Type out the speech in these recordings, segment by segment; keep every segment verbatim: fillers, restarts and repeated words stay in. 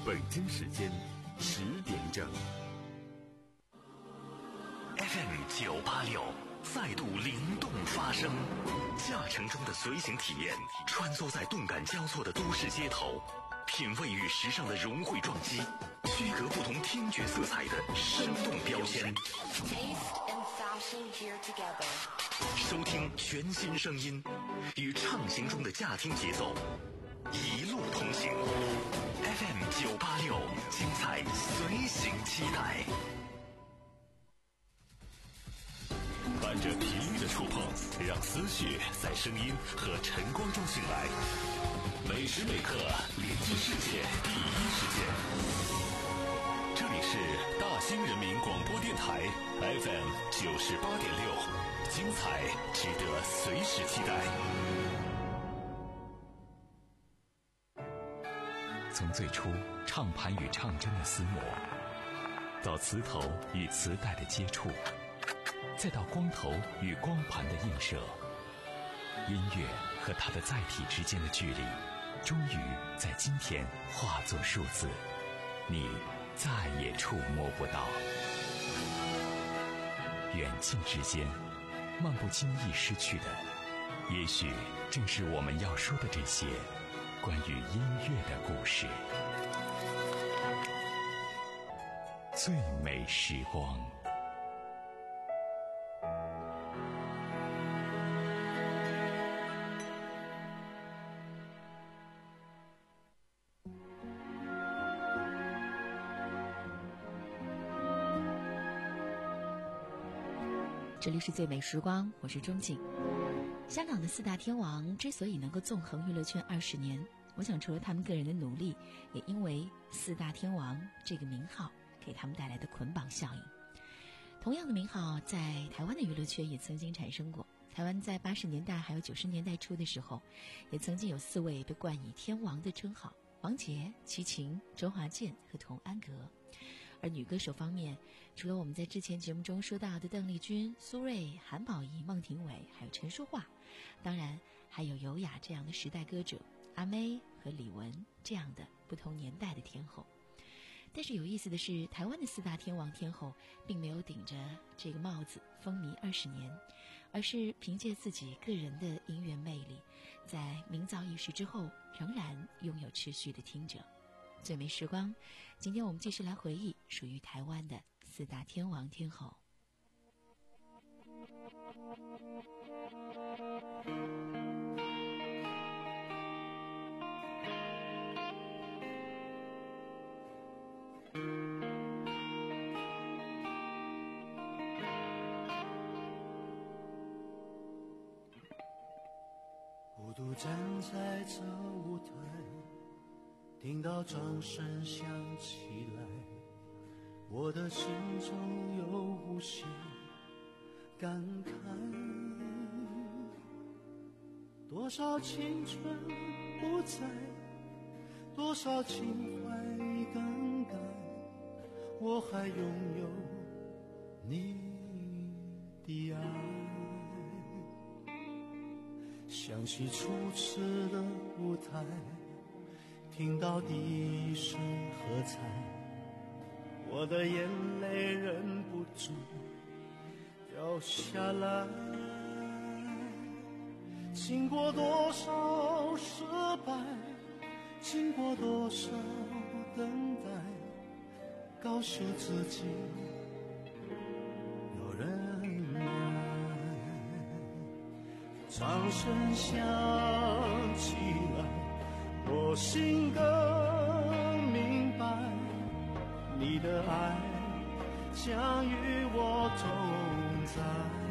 北京时间十点整。 F M 九八六再度灵动发声，驾乘中的随行体验，穿梭在动感交错的都市街头，品味与时尚的融汇撞击，区隔不同听觉色彩的生动标签。收听全新声音，与畅行中的驾听节奏，一路同行。F M 九八六，精彩随行期待。伴着频率的触碰，让思绪在声音和晨光中醒来。每时每刻连接世界第一时间。这里是大兴人民广播电台 F M 九十八点六，精彩值得随时期待。从最初唱盘与唱针的厮磨，到磁头与磁带的接触，再到光头与光盘的映射，音乐和它的载体之间的距离，终于在今天化作数字，你再也触摸不到。远近之间，漫不经意失去的，也许正是我们要说的这些关于音乐的故事。最美时光。 这里是最美时光，我是钟静。香港的四大天王之所以能够纵横娱乐圈二十年，我想除了他们个人的努力，也因为四大天王这个名号给他们带来的捆绑效应。同样的名号在台湾的娱乐圈也曾经产生过。台湾在八十年代还有九十年代初的时候，也曾经有四位被冠以天王的称号：王杰、齐秦、周华健和童安格。而女歌手方面，除了我们在之前节目中说到的邓丽君、苏芮、韩宝仪、孟庭苇，还有陈淑桦，当然还有尤雅这样的时代歌者，阿妹和李玟这样的不同年代的天后。但是有意思的是，台湾的四大天王天后并没有顶着这个帽子风靡二十年，而是凭借自己个人的音乐魅力，在名噪一时之后，仍然拥有持续的听者。最美时光，今天我们继续来回忆属于台湾的四大天王天后。 孤独站在这舞台，听到掌声响起来，我的心中有无限感慨。多少青春不在，多少情怀更改，我还拥有你的爱。想起初次的舞台，听到第一声喝彩，我的眼泪忍不住掉下来。经过多少失败，经过多少等待，告诉自己有人爱。掌声响起来，我心更明白，你的爱将与我同在。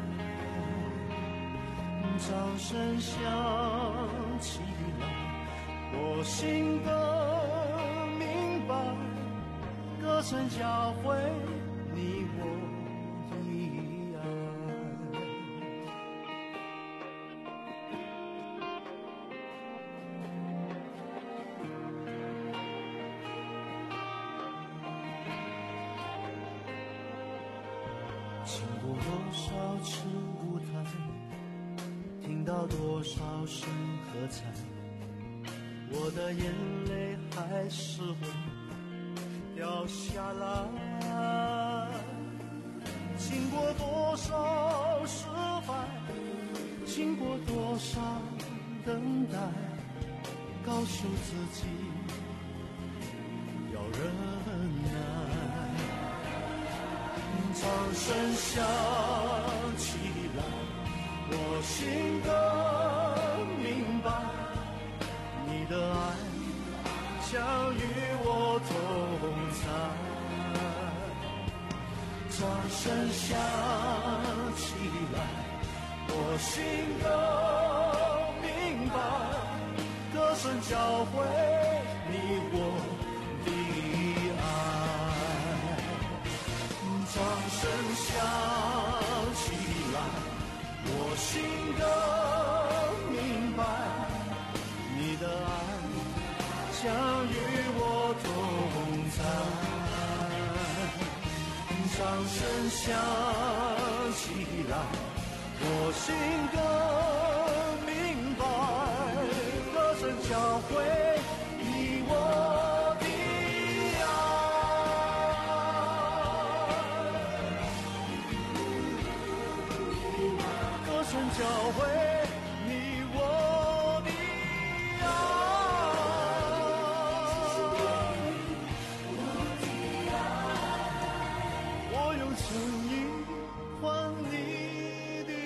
掌声响起来，我心更明白，歌声教会你我的爱。经过多少次舞台，听到多少声喝彩，我的眼泪还是会掉下来。经过多少失败，经过多少等待，告诉自己要忍耐。掌声响起来，我心更明白，你的爱将与我同在。掌声响起来，我心更明白，歌声教会你我的爱。掌声响起来，我心更明白，你的爱将与我同在。掌声响起来，我心更明白，歌声教会你我的爱，歌声教会你我的诚意换你的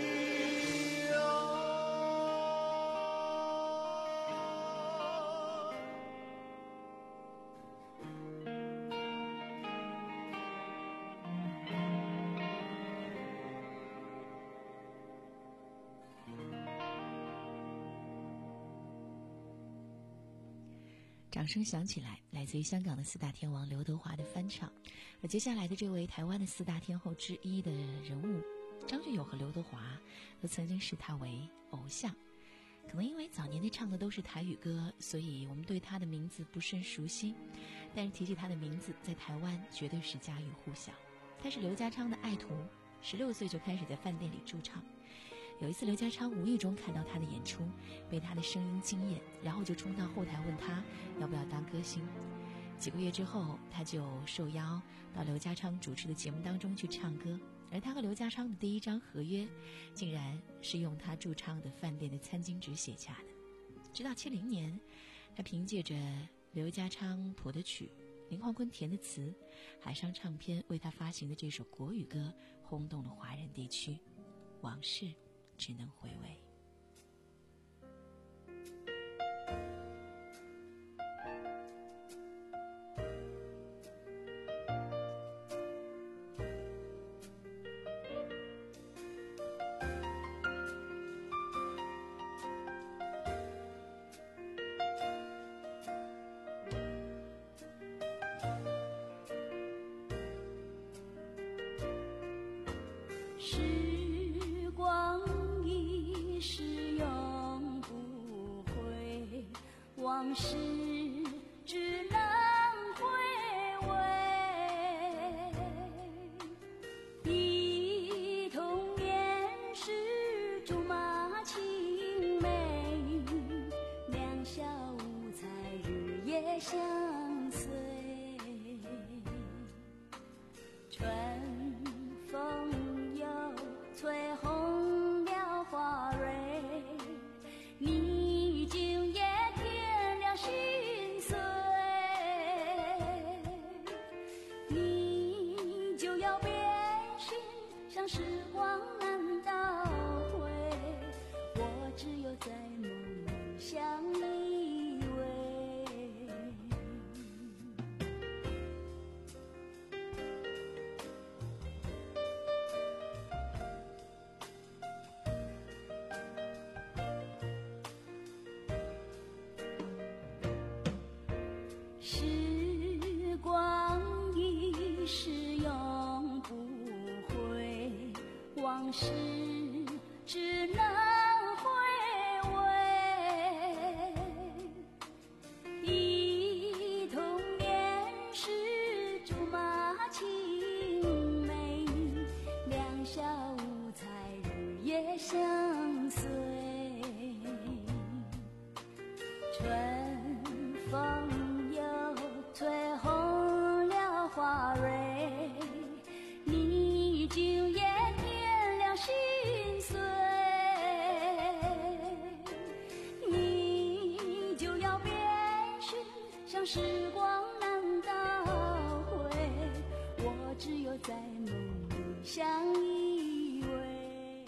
掌声响起来，来自于香港的四大天王刘德华的翻唱。而接下来的这位台湾的四大天后之一的人物张学友和刘德华都曾经视他为偶像。可能因为早年的唱的都是台语歌，所以我们对他的名字不甚熟悉，但是提起他的名字，在台湾绝对是家喻户晓。他是刘家昌的爱徒，十六岁就开始在饭店里驻唱。有一次刘家昌无意中看到他的演出，被他的声音惊艳，然后就冲到后台问他要不要当歌星。几个月之后，他就受邀到刘家昌主持的节目当中去唱歌，而他和刘家昌的第一张合约竟然是用他驻唱的饭店的餐巾纸写下的。直到七零年，他凭借着刘家昌谱的曲，林煌坤填的词，海上唱片为他发行的这首国语歌轰动了华人地区。往事只能回味。 时光一逝永不回，往事只能回味。忆童年时竹马青梅，两小无猜日夜相随。春风又吹红了花蕊，你今也添了心碎，你就要变心，像时光难倒回，我只有在梦里相依偎。 想时光难倒回，我只有在梦里相依偎。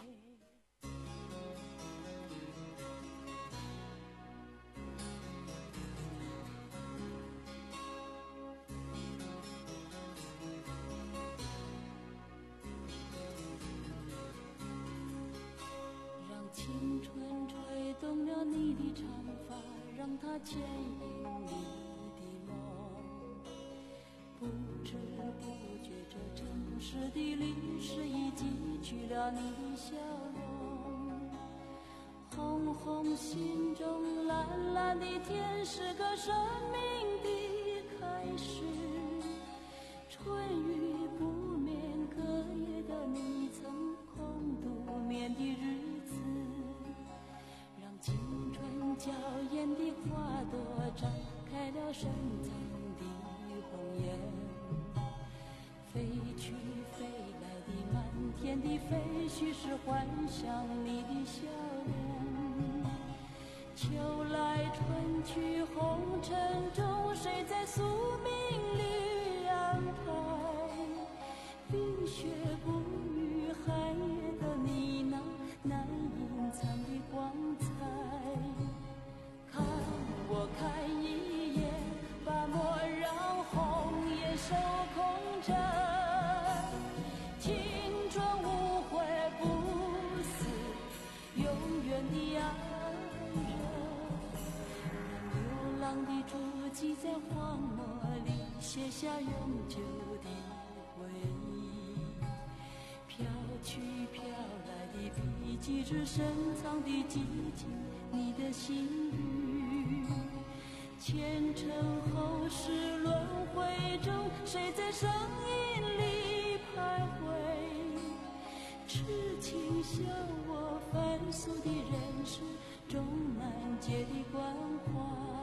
让青春吹动了你的长发，让它牵引你的梦，不知不觉这城市的历史已记取了你的笑容。红红心中蓝蓝的天是个生命的开始，春雨不眠，隔夜的你曾空独眠的日子，让青春娇艳的花朵绽开了深藏的红颜。飞去飞来的满天的飞絮是幻想你的笑脸。秋来春去红尘中，谁在宿命里安排？冰雪不语，寒夜的你那难隐藏的光彩。看我看一眼，把莫让红颜守空枕。青春无悔不死，永远的爱人。让流浪的足迹在荒漠里写下永久的回忆。飘去飘来的笔迹，只深藏的寂静，你的心语。前尘后世轮回中，谁在声音里徘徊？痴情笑我凡俗的人世中难解的关怀。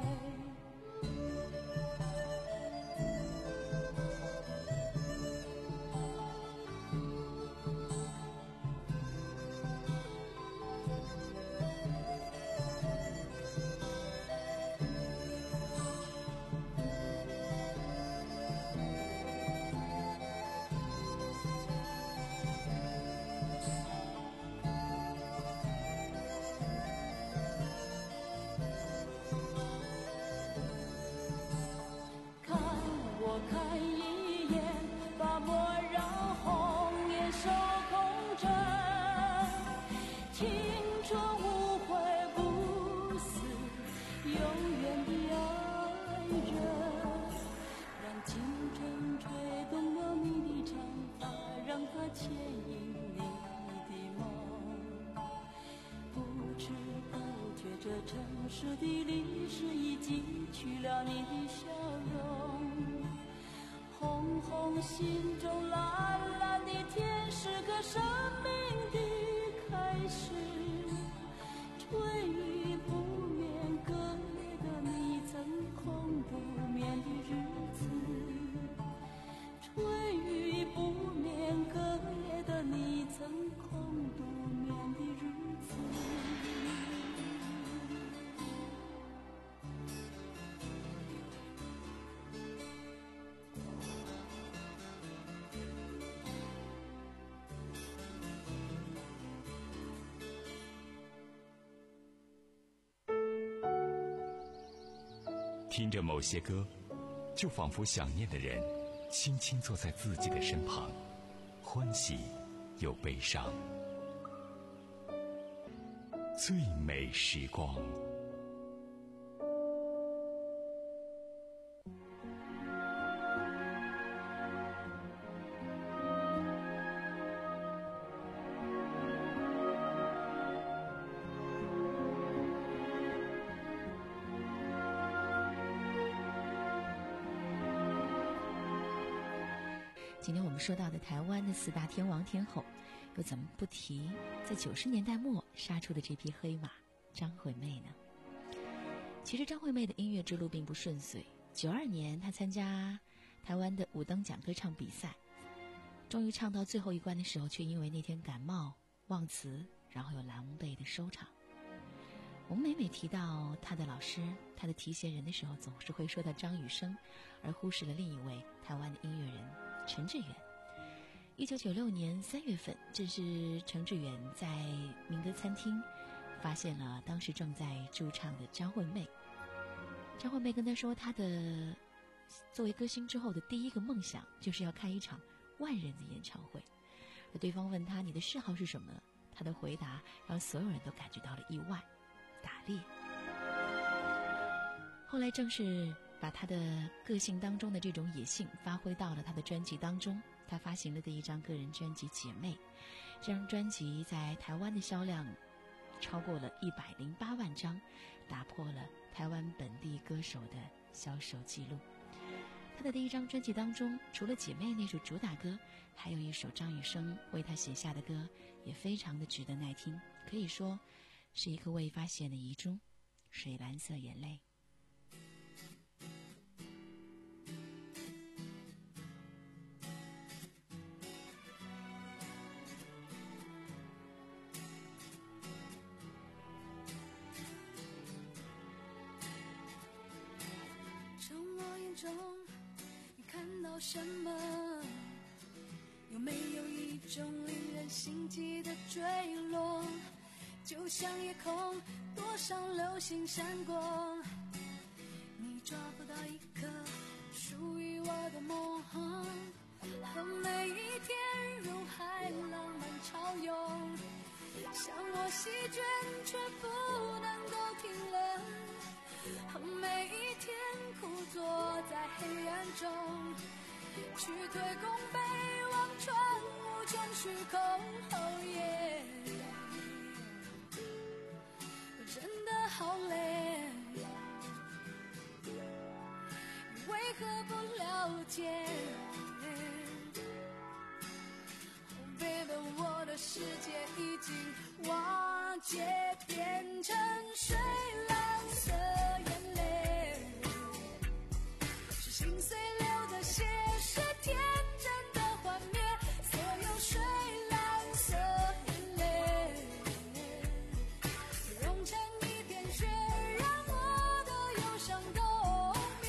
看一眼，把莫让红颜守空枕。青春无悔不死，永远的爱人。让青春吹动了你的长发，让它牵引你的梦。不知不觉这城市的历史已记取了你的笑容。红红心中蓝蓝的天是个生命的开始，春雨不眠，隔夜的你曾空独眠的日子。春雨不眠，隔夜的你曾空独眠的日子。 听着某些歌，就仿佛想念的人轻轻坐在自己的身旁，欢喜又悲伤。最美时光。 今天我们说到的台湾的四大天王天后，又怎么不提在九十年代末杀出的这匹黑马张惠妹呢？其实张惠妹的音乐之路并不顺遂。九二年她参加台湾的五灯奖歌唱比赛，终于唱到最后一关的时候，却因为那天感冒忘词，然后又狼狈的收场。 我们每每提到他的老师，他的提携人的时候，总是会说到张雨生，而忽视了另一位台湾的音乐人陈志远。一九九六年三月份，正是陈志远在民歌餐厅发现了当时正在驻唱的张惠妹。张惠妹跟他说，他的作为歌星之后的第一个梦想就是要开一场万人的演唱会。而对方问他，你的嗜好是什么？他的回答让所有人都感觉到了意外，打猎。后来正是把他的个性当中的这种野性发挥到了他的专辑当中，他发行了第一张个人专辑《姐妹》，这张专辑在台湾的销量超过了一百零八万张，打破了台湾本地歌手的销售记录。他的第一张专辑当中，除了《姐妹》那首主打歌，还有一首张雨生为他写下的歌，也非常的值得耐听，可以说是一颗未发现的遗珠，水蓝色眼泪。 从我眼中你看到什么？有没有一种令人心悸的坠落？就像夜空多少流星闪过，你抓不到一颗属于我的梦，和每一天如海浪漫潮涌，像我席卷却不能够停了，和每一天苦坐在黑暗中，去推弓背望穿无穷虚空，哦耶，真的好累，你为何不了解？Oh baby， 我的世界已经瓦解，变成水蓝色眼泪，是心碎流的血，是天真的幻灭，所有水蓝色眼泪融成一片雪，让我的忧伤冬眠。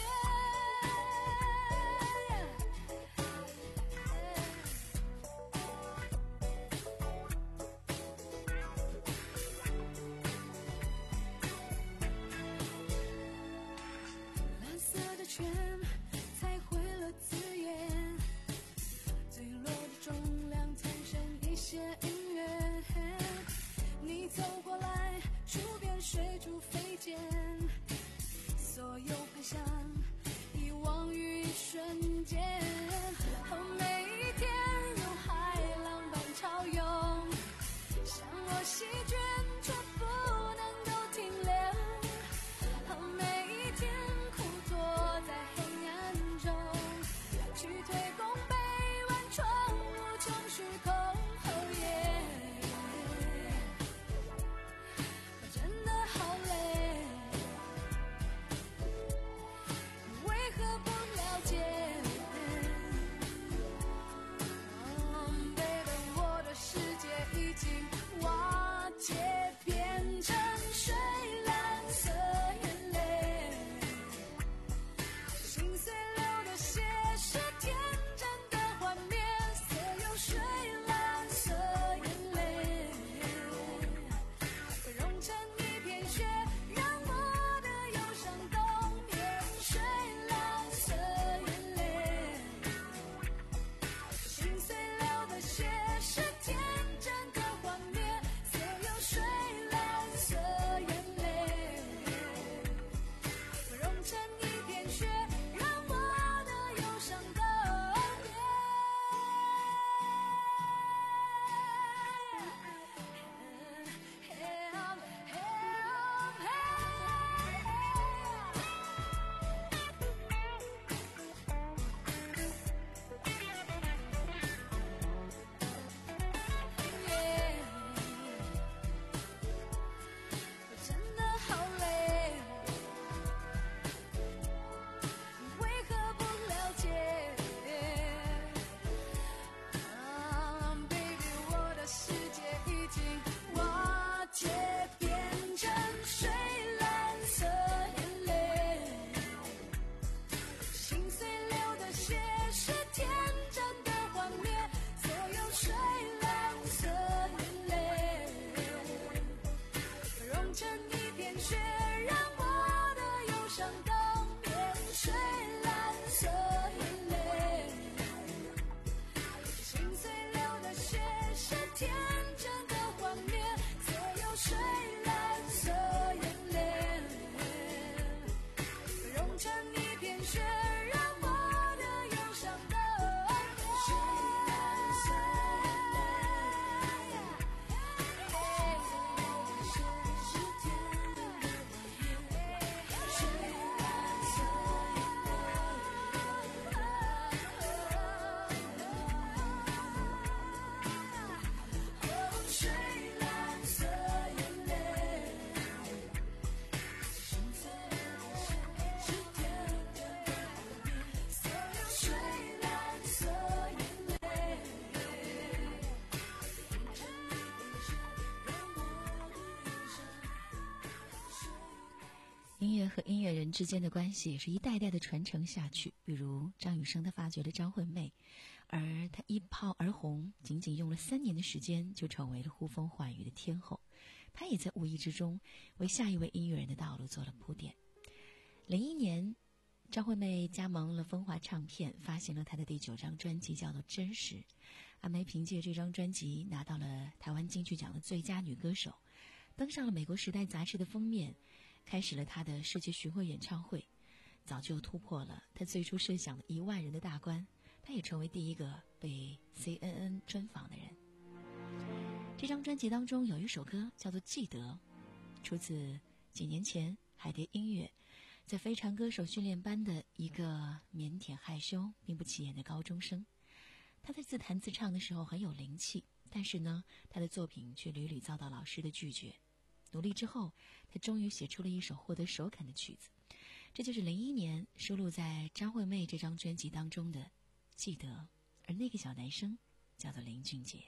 乐和音乐人之间的关系也是一代代的传承下去。比如张雨生他发掘了张惠妹，而他一炮而红，仅仅用了三年的时间就成为了呼风唤雨的天后。他也在无意之中为下一位音乐人的道路做了铺垫。零一年，张惠妹加盟了风华唱片，发行了她的第九张专辑，叫做《真实》。阿妹凭借这张专辑拿到了台湾金曲奖的最佳女歌手，登上了美国《时代》杂志的封面，开始了她的世界巡回演唱会，早就突破了她最初设想的一万人的大关。她也成为第一个被 C N N 专访的人。这张专辑当中有一首歌叫做《记得》，出自几年前海蝶音乐在非常歌手训练班的一个腼腆害羞并不起眼的高中生。他在自弹自唱的时候很有灵气，但是呢，他的作品却屡屡遭到老师的拒绝。努力之后，他终于写出了一首获得首肯的曲子，这就是零一年收录在张惠妹这张专辑当中的《记得》，而那个小男生叫做林俊杰。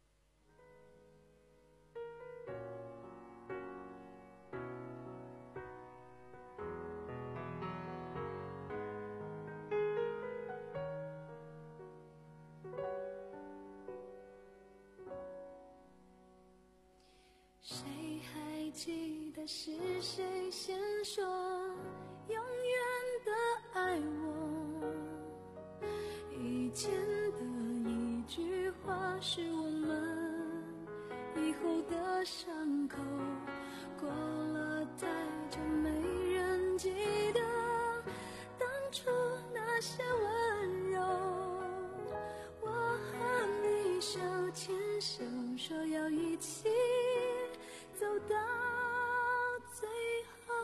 谁还记得是谁先说永远的爱我？以前的一句话是我们以后的伤口，过了太久没人记得当初那些温柔。我和你手牵手说要一起走到最后。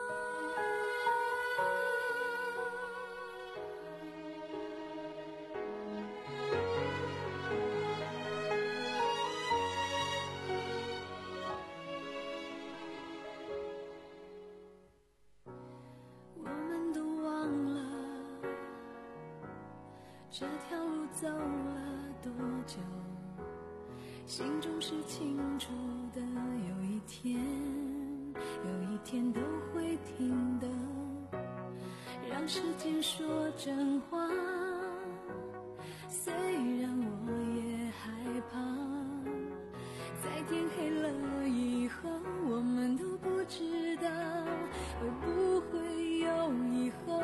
我们都忘了这条路走了多久，心中是清楚的，有一天有一天都会听的，让时间说真话。虽然我也害怕，在天黑了以后，我们都不知道会不会有以后。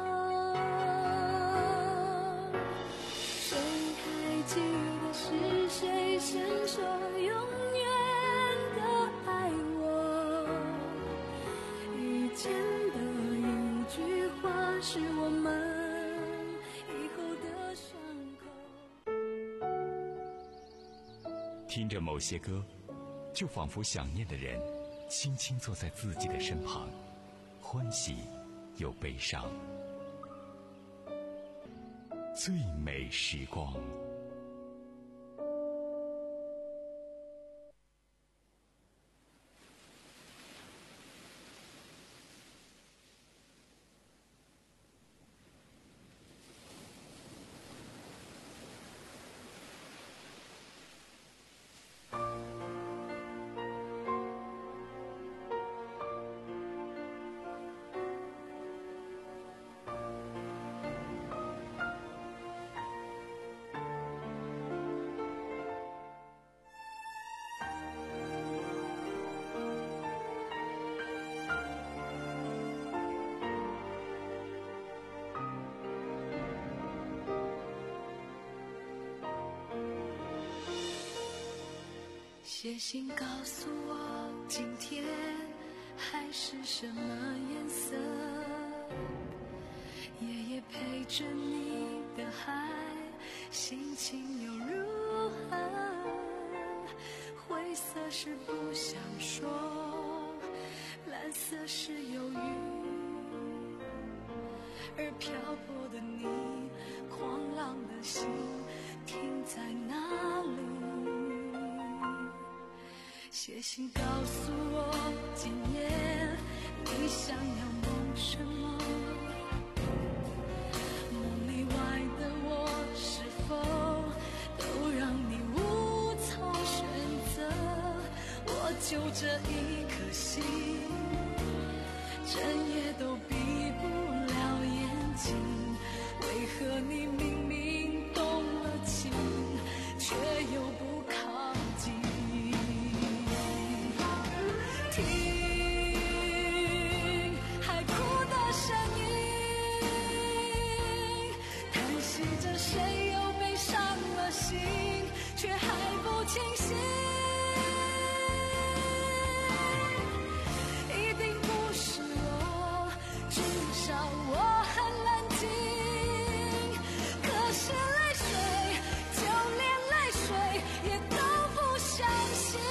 谁还记得是谁先说永远的爱我？以前的一句话是我们以后的伤口。 听着某些歌，就仿佛想念的人轻轻坐在自己的身旁，欢喜又悲伤。最美时光。 写信告诉我今天海是什么颜色，夜夜陪着你的海心情又如何？灰色是不想说，蓝色是忧郁，而漂泊的你，狂浪的心停在哪里？写信告诉我今夜你想要梦什么，梦里外的我是否都让你无从选择？我就这一颗心，整夜清醒，一定不是我，至少我很冷静。可是泪水，就连泪水也都不相信。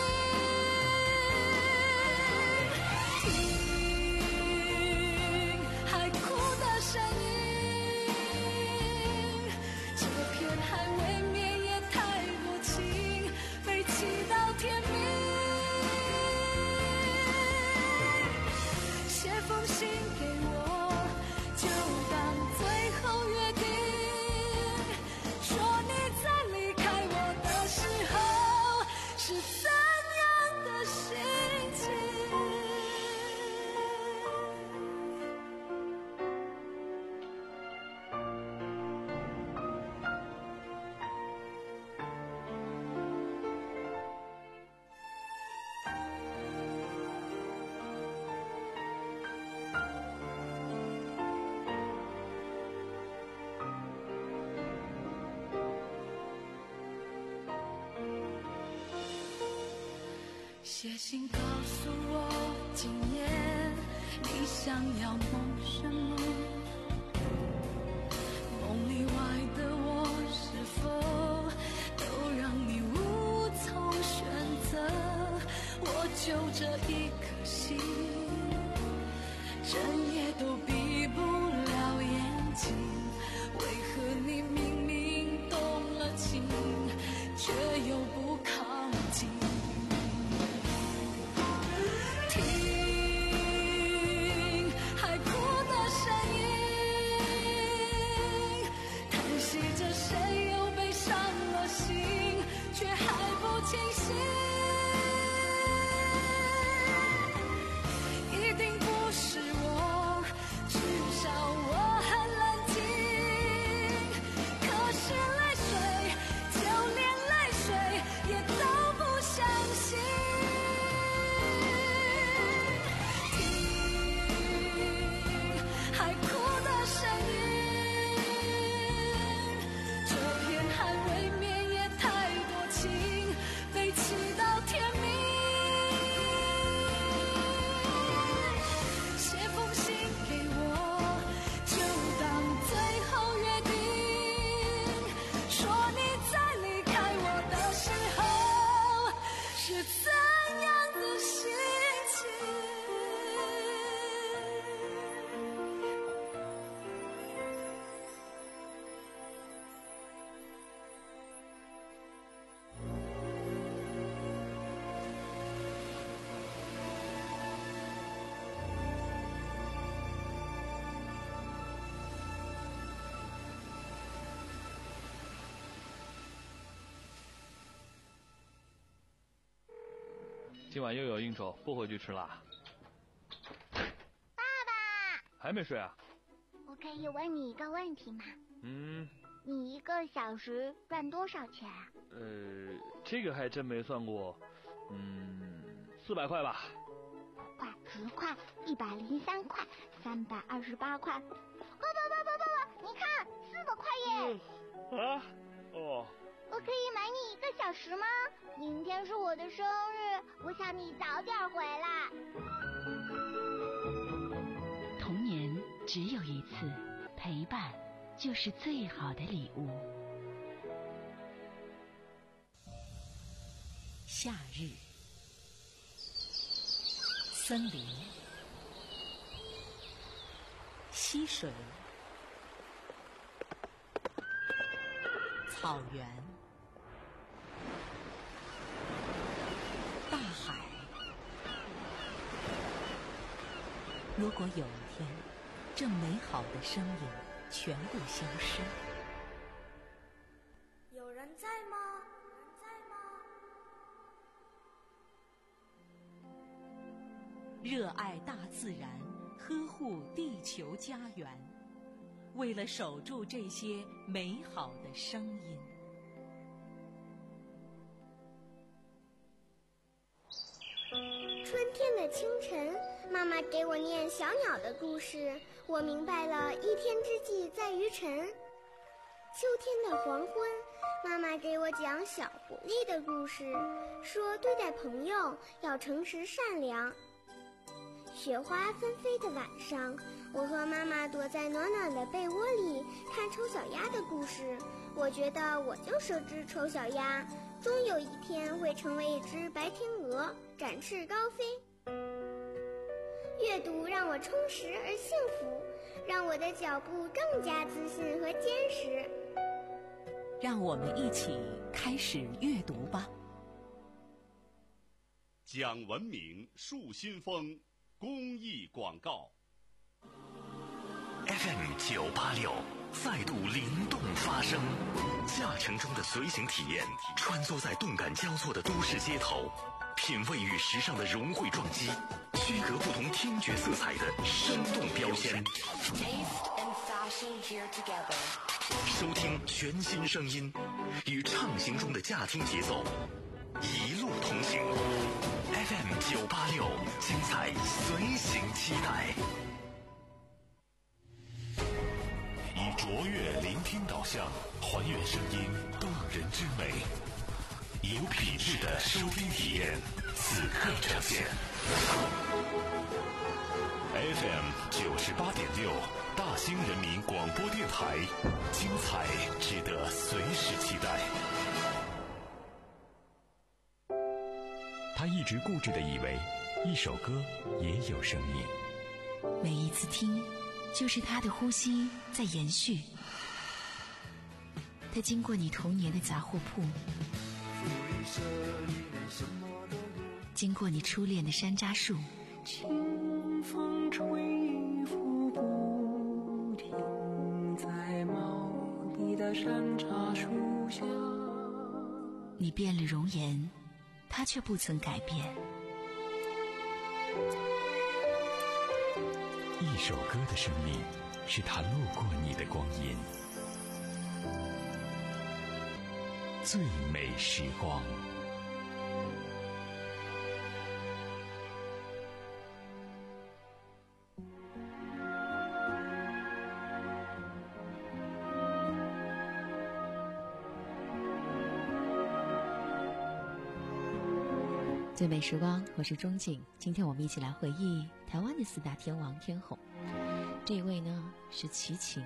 听海哭的声音，这片海未免也太多情，被气到天明。写封信给我，就当最后约定，说你在离开我的时候是怎样的心情。写信告诉我，今夜你想要梦什么？梦里外的我是否都让你无从选择？我就这一颗心，整夜都闭不了眼睛。为何你明明动了情，却又不靠近？听海哭的声音，叹息着谁又被伤了心，却还不清醒。一定不是我，至少我很冷静。可是泪水，就连泪水也都不相信。海哭的声音，这片海未免也太多情，被气到天明。写封信给我，就当最后约定，说你在离开我的时候是怎样的心情。 今晚又有应酬，不回去吃啦。 爸爸， 还没睡啊？ 我可以问你一个问题吗？ 嗯， 你一个小时赚多少钱啊？ 呃，这个还真没算过。嗯，四百块吧。 快，十块，一百零三块，三百二十八块。爸爸爸爸爸爸，你看，四百块耶！ 啊？哦。 我可以买你一个小时吗？明天是我的生日，我想你早点回来。 童年只有一次，陪伴就是最好的礼物。夏日，森林，溪水，草原，大海。如果有一天，这美好的声音全部消失， 有人在吗？有人在吗？ 热爱大自然，呵护地球家园，为了守住这些美好的声音。 春天的清晨，妈妈给我念小鸟的故事，我明白了一天之计在于晨。 秋天的黄昏，妈妈给我讲小狐狸的故事，说对待朋友要诚实善良。雪花纷飞的晚上，我和妈妈躲在暖暖的被窝里看丑小鸭的故事。我觉得我就是只丑小鸭，终有一天会成为一只白天鹅，展翅高飞。阅读让我充实而幸福，让我的脚步更加自信和坚实。 让我们一起开始阅读吧。 讲文明树新风公益广告。 F M 九八六再度灵动发声，驾乘中的随行体验，穿梭在动感交错的都市街头，品味与时尚的融汇撞击，区隔不同听觉色彩的生动标签。收听全新声音，与畅行中的驾听节奏，一路同行。F M 九八六，精彩随行期待。以卓越聆听导向，还原声音动人之美，有品质的收听体验，此刻呈现。F M 九十八点六，大兴人民广播电台，精彩值得随时期待。他一直固执地以为，一首歌也有生命。 每一次听，就是他的呼吸在延续。他经过你童年的杂货铺，经过你初恋的山楂树， 清风吹拂不停，在茂密的山楂树下。 你变了容颜，他却不曾改变。 一首歌的生命，是他路过你的光阴。最美时光。 最美时光，我是钟景。今天我们一起来回忆台湾的四大天王天后。这一位呢是齐秦。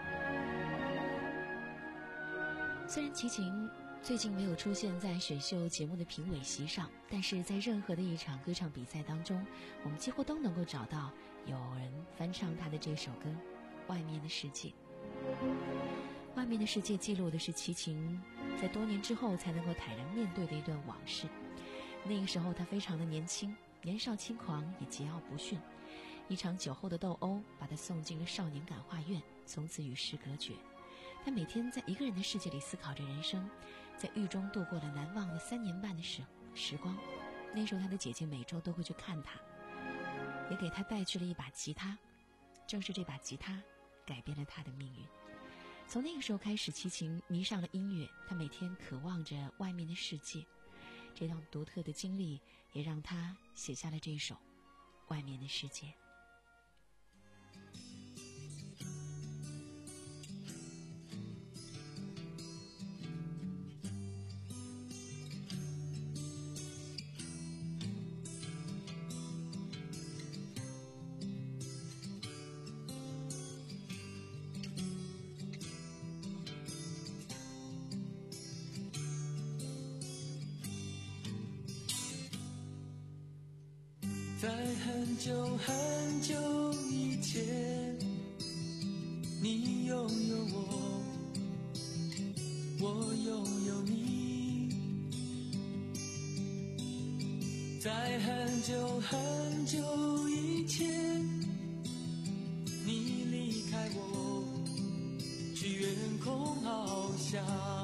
虽然齐秦最近没有出现在选秀节目的评委席上，但是在任何的一场歌唱比赛当中，我们几乎都能够找到有人翻唱他的这首歌《外面的世界》。外面的世界记录的是齐秦在多年之后才能够坦然面对的一段往事。那个时候他非常的年轻，年少轻狂，也桀骜不驯。一场酒后的斗殴把他送进了少年感化院，从此与世隔绝。他每天在一个人的世界里思考着人生，在狱中度过了难忘的三年半的时时光。那时候他的姐姐每周都会去看他，也给他带去了一把吉他。正是这把吉他改变了他的命运。从那个时候开始，齐秦迷上了音乐，他每天渴望着外面的世界。这段独特的经历也让他写下了这首《外面的世界》。 在很久很久以前，你拥有我，我拥有你。在很久很久以前，你离开我，去远空翱翔。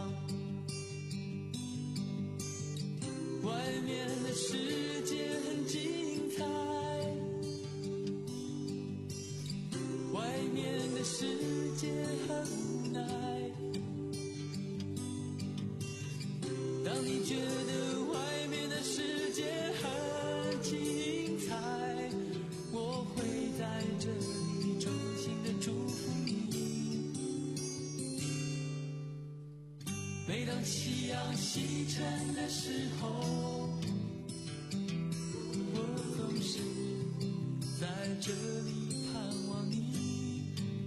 外面的世界很精彩，外面的世界很无奈。当你觉得外面的世界很精彩，我会在这里衷心的祝福你。 每当夕阳西沉的时候，我总是在这里盼望你。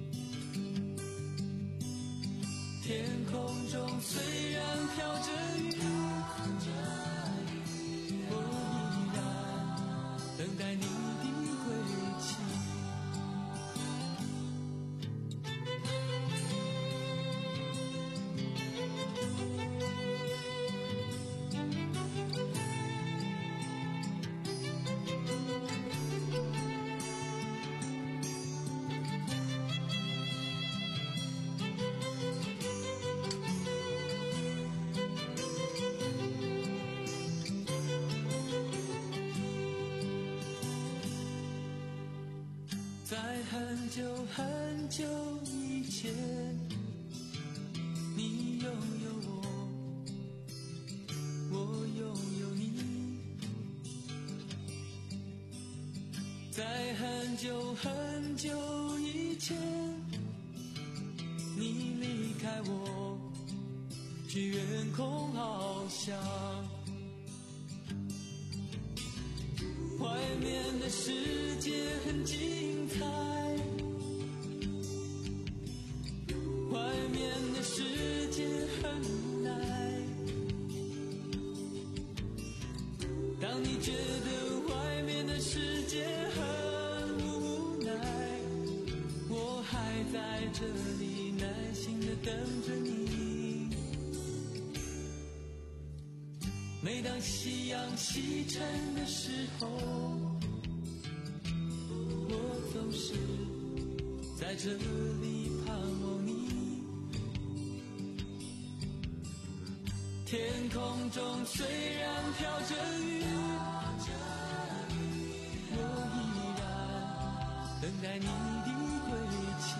天空中虽然飘着雨，我依然等待你的归期。在很久很久以前，你拥有我，我拥有你。在很久很久以前，你离开我，去远空翱翔。外面的世界很精彩，外面的世界很无奈。当你觉得外面的世界很无奈，我还在这里耐心地等着你。每当夕阳西沉的时候，我总是在这里盼望你。天空中虽然飘着雨，我依然等待你的归期。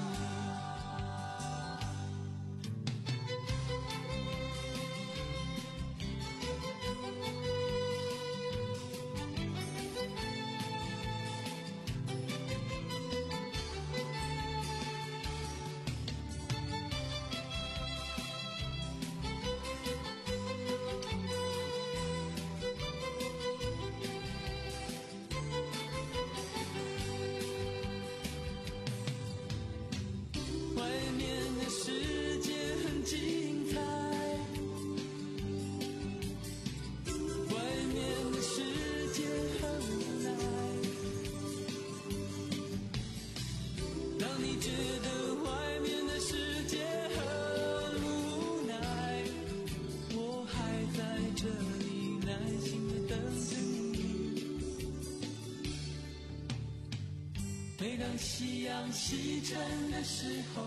每当夕阳西沉的时候，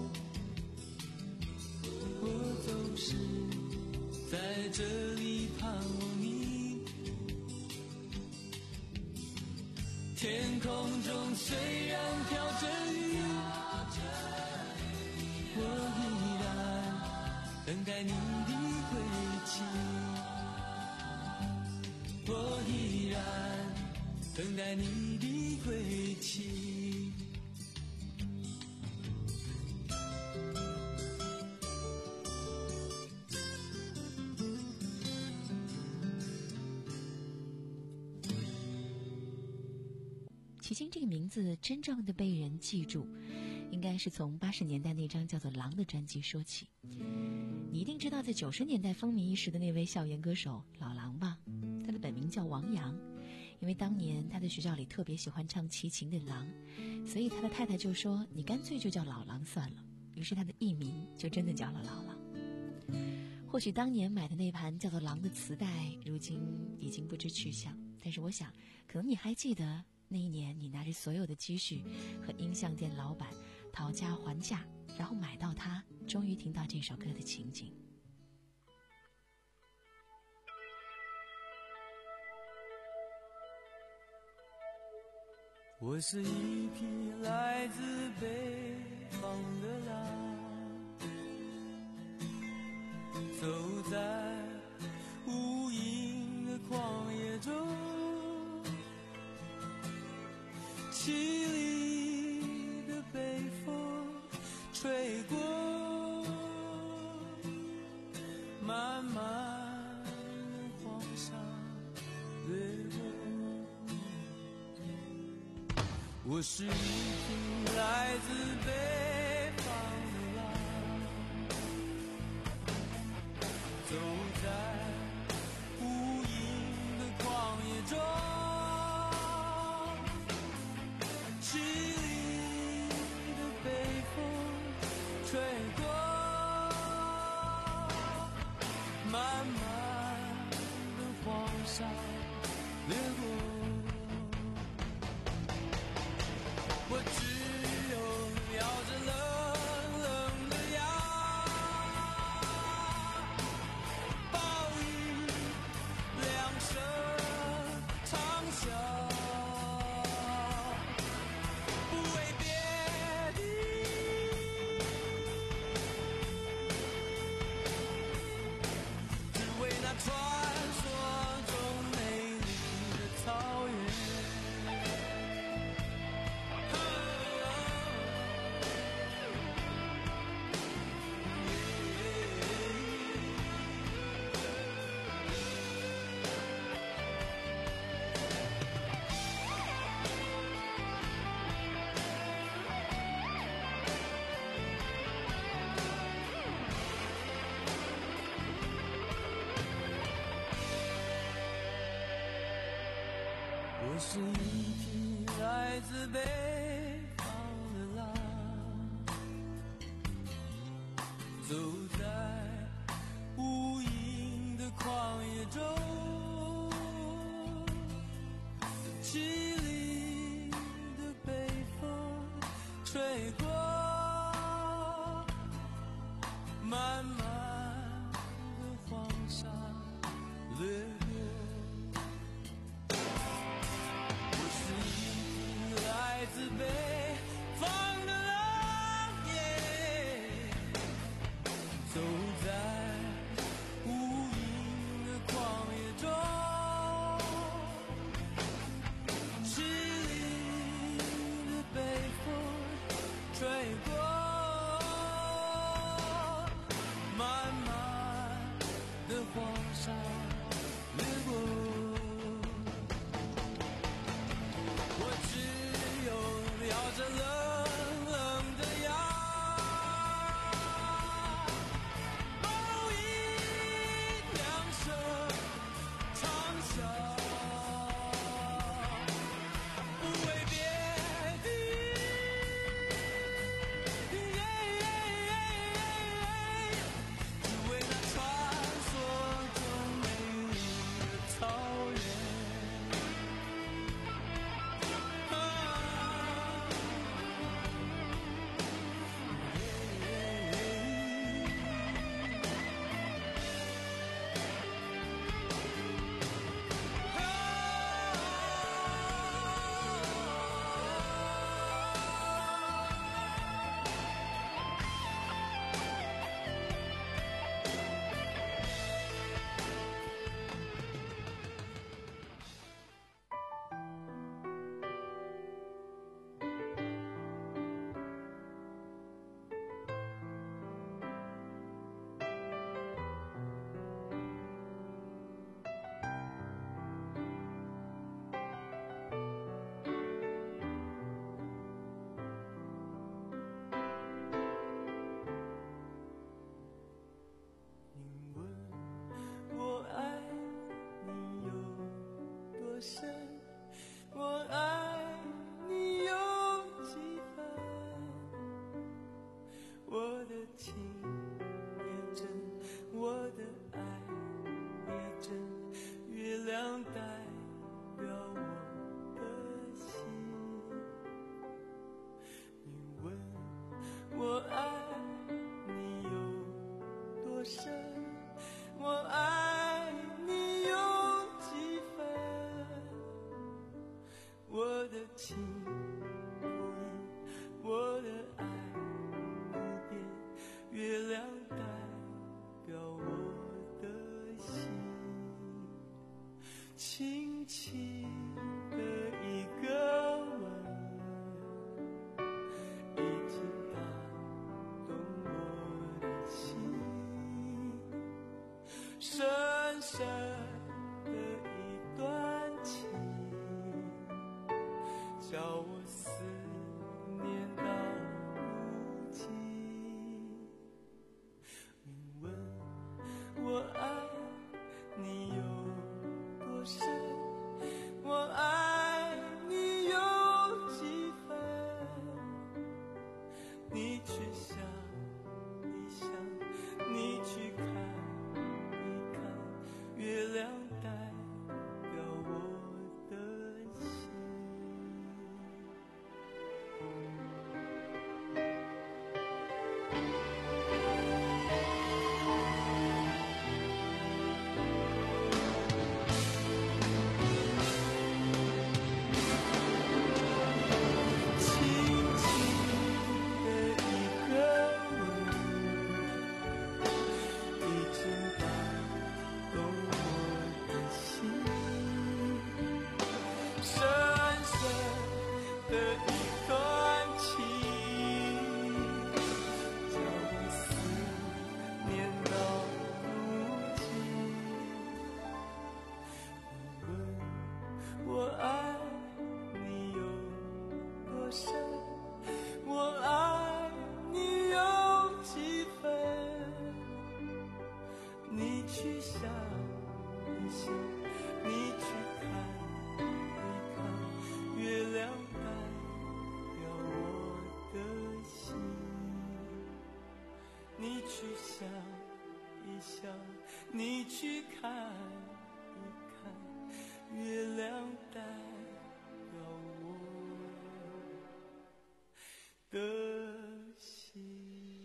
我总是在这里盼望你。天空中虽然飘着雨，我依然等待你的归期。我依然等待你的归期。 齐秦这个名字真正的被人记住，应该是从八十年代那张叫做《狼》的专辑说起。你一定知道在九十年代风靡一时的那位校园歌手老狼吧？他的本名叫王阳，因为当年他在学校里特别喜欢唱齐秦的《狼》，所以他的太太就说你干脆就叫老狼算了，于是他的艺名就真的叫了老狼。或许当年买的那盘叫做《狼》的磁带如今已经不知去向，但是我想可能你还记得那一年你拿着所有的积蓄和音像店老板讨价还价，然后买到它，终于听到这首歌的情景。 我是一匹来自北方的狼，走在无垠的旷野中，凄厉的北风吹过， 我是一匹来自北方的狼，走在无垠的旷野中，凄厉的北风吹过，漫漫的黄沙掠过，我只有咬着冷冷的牙，报以两声长啸，不为别的，只为那传说中美丽的草原。我是一匹来自北方的狼，走在无垠的旷野中，凄厉的北风吹过，漫漫的黄沙掠过，来自北方的狼耶，走在无垠的旷野中，凄厉的北风吹过，漫漫的黄沙掠过。咬着冷冷的牙，报以两声长啸，不为别的，只为那传说中美丽的草原。我爱你有几分，我的情也真，我的爱也真，月亮代表我的心。你问我爱你有多深，我爱你有几分，我的情不移，我的爱不变，月亮代表我的心。轻轻的一个吻，已经打动我的心，深深的一段情，叫我思去想一想，你去看一看，月亮代表我的心。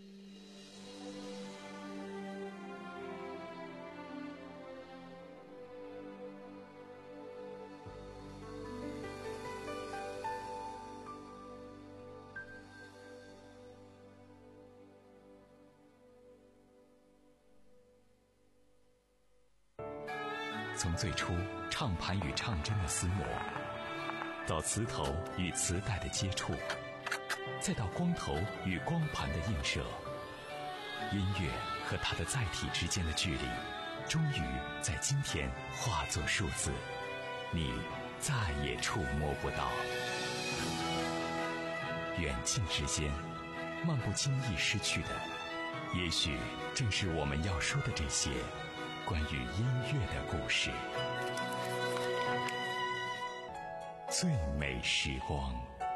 从最初唱盘与唱针的厮磨，到磁头与磁带的接触，再到光头与光盘的映射，音乐和它的载体之间的距离，终于在今天化作数字，你再也触摸不到。远近之间，漫不经意失去的，也许正是我们要说的这些关于音乐的故事。最美时光。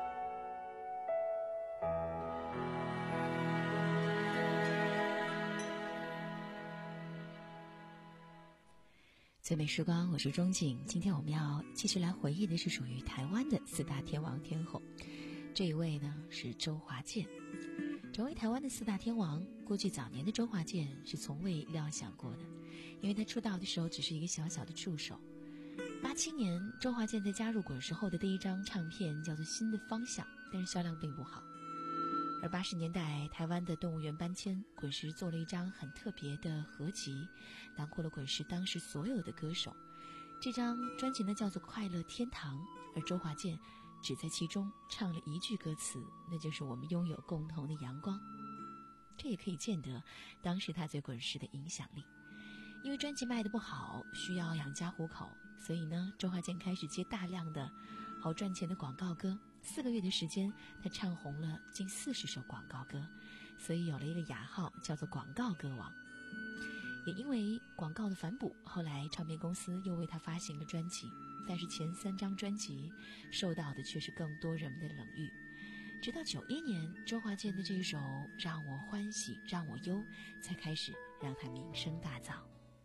最美时光，我是钟景。今天我们要继续来回忆的是属于台湾的四大天王天后。这一位呢是周华健。成为台湾的四大天王，过去早年的周华健是从未料想过的，因为他出道的时候只是一个小小的助手。八七年，周华健在加入滚石后的第一张唱片叫做《新的方向》，但是销量并不好。而八十年代，台湾的动物园搬迁，滚石做了一张很特别的合集，囊括了滚石当时所有的歌手。这张专辑呢叫做《快乐天堂》，而周华健只在其中唱了一句歌词，那就是我们拥有共同的阳光。这也可以见得当时他对滚石的影响力。因为专辑卖得不好，需要养家糊口，所以呢，周华健开始接大量的好赚钱的广告歌。四个月的时间，他唱红了近四十首广告歌，所以有了一个雅号，叫做广告歌王。也因为广告的反哺，后来唱片公司又为他发行了专辑，但是前三张专辑受到的却是更多人们的冷遇。直到九一年，周华健的这一首《让我欢喜让我忧》才开始让他名声大噪。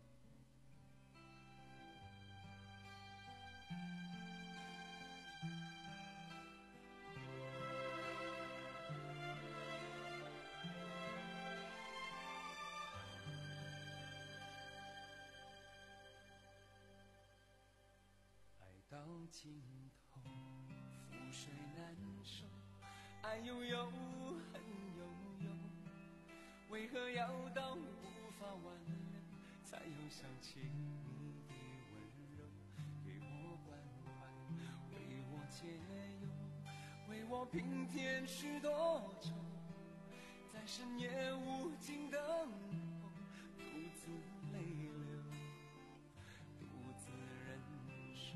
到尽头，覆水难收，爱悠悠，恨悠悠，为何要到无法挽留，才又想起你的温柔？给我关怀，为我解忧，为我平添许多愁，在深夜无尽等候，独自泪流，独自忍受。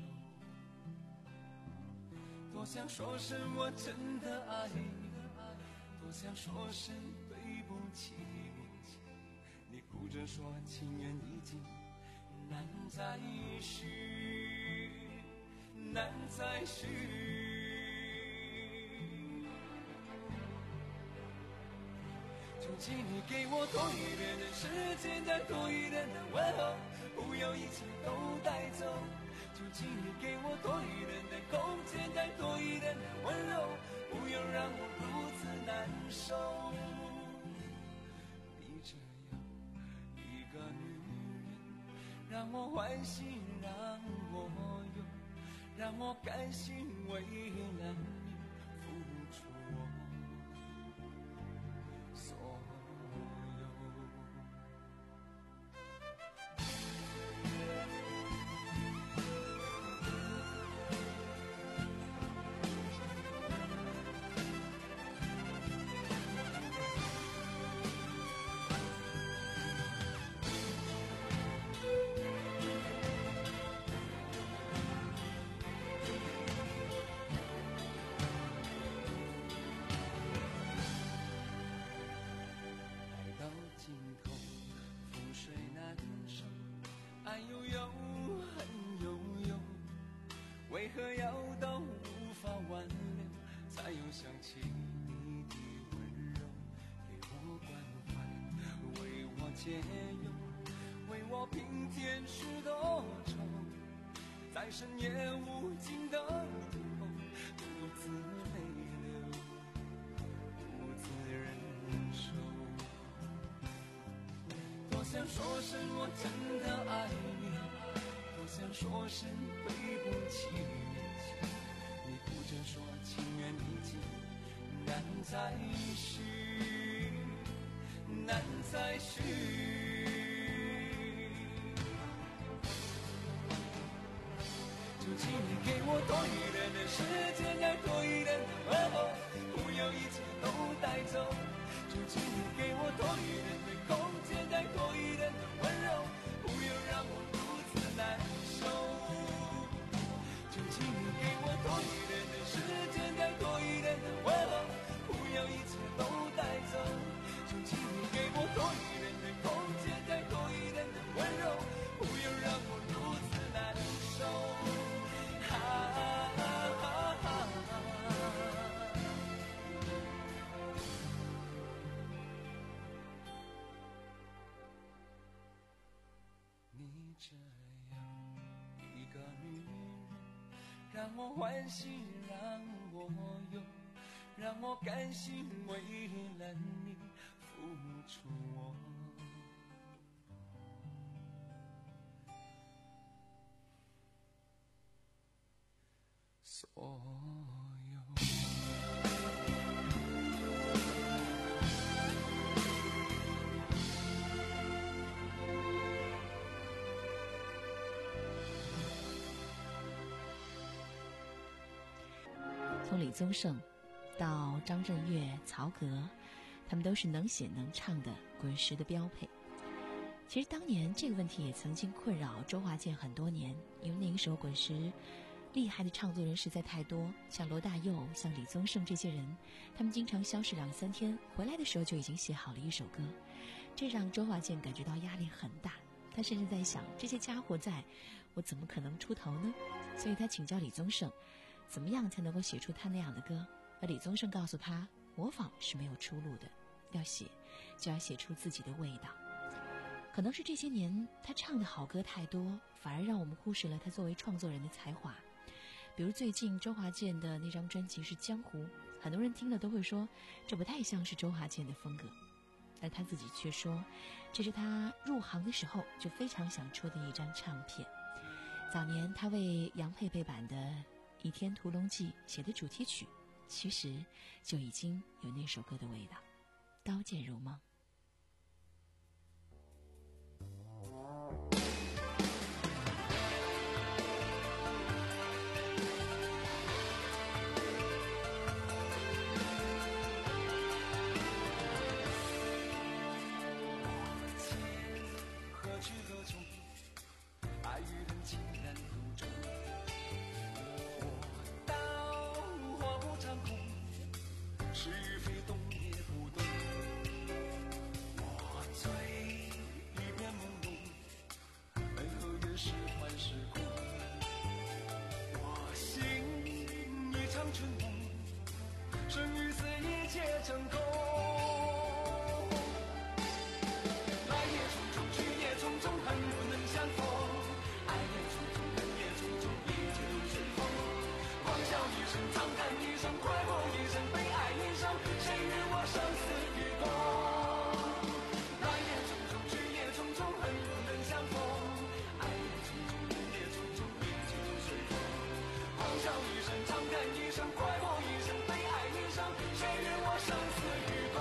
多想说声我真的爱你，多想说声对不起，你哭着说情缘已尽，难再续，难再续。求请你给我多一点的时间，再多一点的问候，不要一切都带走。求请你给我多一点的空间，再多一点的温柔，不要让我如此难受。你这样一个女人，让我欢喜让我忧，让我甘心为了你付出我所有。爱悠悠，恨悠悠，为何要到无法挽留，才又想起你的温柔？给我关怀，为借用，为我平添许多愁，在深夜无尽的午后，独自泪流，独自忍受。多想说声我真的爱你，多想说声对不起，你哭着说情缘已尽，难再续，难再续。就请你给我多一点的时间，再多一点的问候，不要一切都带走。就请你给我多一点的空间，再多一点的温柔，不要让我如此难受。就请你给我多一点的时间，再多一点的问候，不要一切都带走。就请你给我多一点的空间，再多一点的温柔，不要让我如此难受。啊啊啊啊啊你这样一个女人，让我欢喜，让我忧，让我甘心为了你付出我所有。 从李宗盛到张震岳、曹格，他们都是能写能唱的滚石的标配。其实当年这个问题也曾经困扰周华健很多年，因为那个时候滚石厉害的唱作人实在太多，像罗大佑、像李宗盛这些人，他们经常消失两三天，回来的时候就已经写好了一首歌，这让周华健感觉到压力很大。他甚至在想，这些家伙在，我怎么可能出头呢？所以他请教李宗盛，怎么样才能够写出他那样的歌？而李宗盛告诉他，模仿是没有出路的，要写就要写出自己的味道。可能是这些年他唱的好歌太多，反而让我们忽视了他作为创作人的才华。比如最近周华健的那张专辑是《江湖》，很多人听了都会说这不太像是周华健的风格，而他自己却说这是他入行的时候就非常想出的一张唱片。早年他为杨佩佩版的《倚天屠龙记》写的主题曲，其实就已经有那首歌的味道，《刀剑如梦》。 何去何从？爱与恨情难独钟。我刀划不长空，是与非动也不动。我醉一片朦胧，为何越是幻是空？我醒一场春梦，生与死一切成空。匆匆恨不能相逢，爱也匆匆，恨也匆匆，一切都随风。狂笑一声，长叹一声，快活一生，悲哀一生，谁与我生死与共？来也匆匆，去也匆匆，恨不能相逢。爱也匆匆，恨也匆匆，一切都随风。狂笑一声，长叹一声，快活一生，悲哀一生，谁与我生死与共？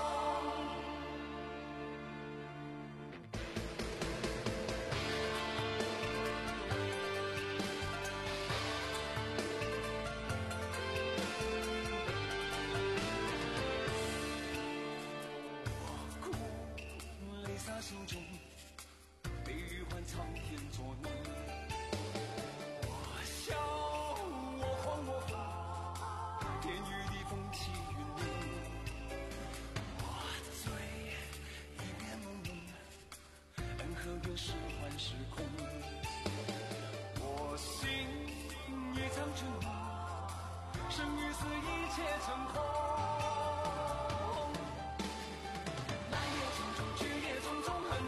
心中悲与欢，苍天作弄。我笑，我狂，我疯，天与地，风起云涌。我醉，一片朦胧，恩和怨是幻是空。我醒，一场春梦，生与死，一切成空。来也匆匆，去也匆匆。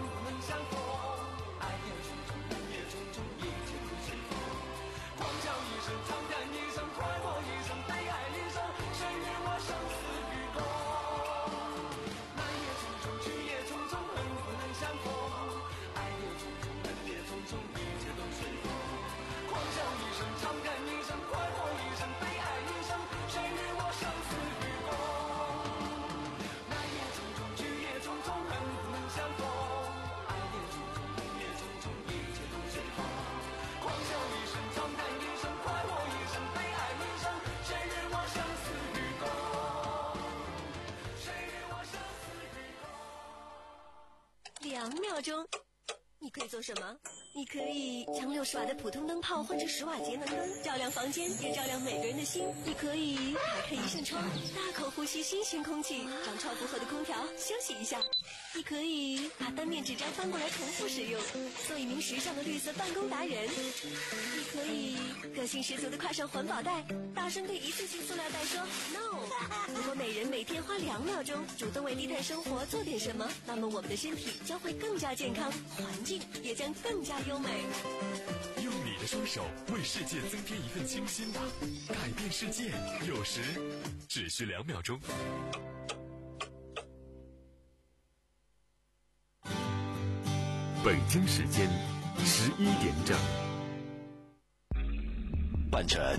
两秒钟。你可以做什么？你可以将六十瓦的普通灯泡换成十瓦节能灯，照亮房间，也照亮每个人的心。你可以打开一扇窗，大口呼吸新鲜空气，让超负荷的空调休息一下。你可以把单面纸张翻过来重复使用，做一名时尚的绿色办公达人。你可以个性十足的挎上环保袋，大声对一次性塑料袋说 no。 如果每人每天花两秒钟主动为低碳生活做点什么，那么我们的身体将会更加健康，环境也将更加优美。 用你的双手为世界增添一份清新吧，改变世界有时只需两秒钟。北京时间十一点整， 伴着